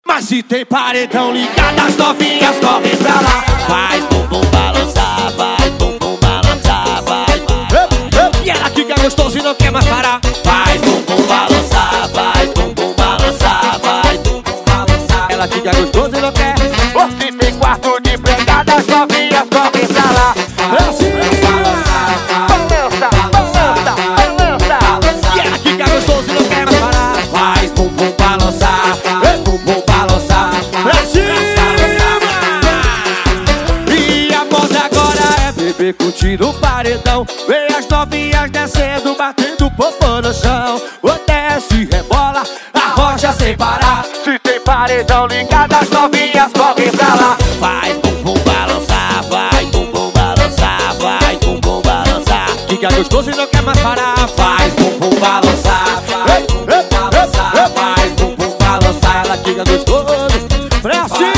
Mas se tem paredão ligado, as novinhas correm pra lá. Faz bumbum balançar, vai bumbum balançar, vai. E ela que quer gostoso e não quer mais parar. Faz bumbum balançar, vai bumbum balançar, vai bumbum balançar. Ela que quer gostoso e não quer. Ou se tem quarto de empregada, as novinhas correm pra lá. Balança, balança, balança. E ela que quer gostoso e não quer mais parar. Faz bumbum balançar, bumbum balançar. Pra cima! E a moda agora é beber, curtir no paredão. Vem as novinhas descendo, batendo popô no chão. O desce, rebola, a rocha sem parar. Se tem paredão ligado, as novinhas correm pra lá. Faz bumbum balançar, vai bumbum balançar, vai bumbum balançar. Que quer gostoso e não quer mais parar. Faz bumbum balançar, vai bumbum balançar, vai bumbum balançar. Ela que quer gostoso. Pra cima!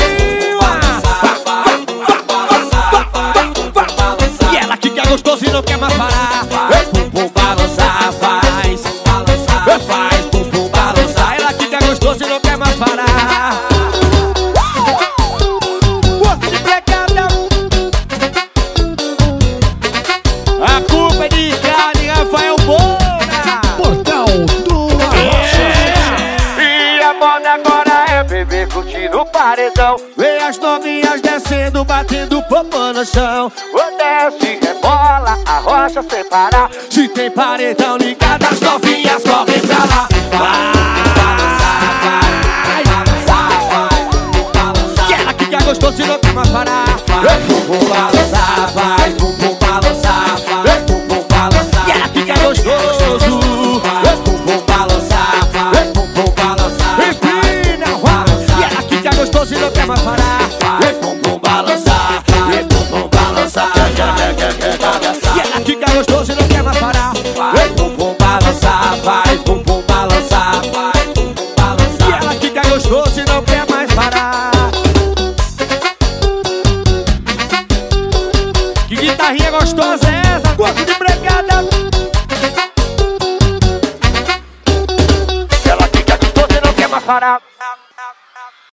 E ela que quer gostoso e não quer mais parar. Bumbum balançar, faz bumbum balançar. Ela que quer gostoso e não quer mais parar. A culpa é de Ricardo e Rafael Moura. Portal do Arrocha. E a moda agora é beber, curtir no paredão. Vem as novinhas descendo, batendo popô no chão. O desce, rebola, a rocha sem parar. Se tem paredão ligado, as novinhas correm pra lá. E ela que quer gostoso e não quer mais parar. Bumbum balançar, vai bumbum balançar, vai bumbum balançar. E ela que quer gostoso. Bumbum balançar, vai bumbum balançar. Empina, e ela que quer gostoso e não quer mais parar. Vai bumbum balançar, vai bumbum balançar. E ela que quer gostoso e não quer mais parar. Vai bumbum balançar, vai bumbum balançar, vai bumbum E balançar. ela que quer gostoso e não quer mais parar. Que guitarrinha gostosa é essa? Corpo de empregada. Ela fica gostosa e não quer mais parar.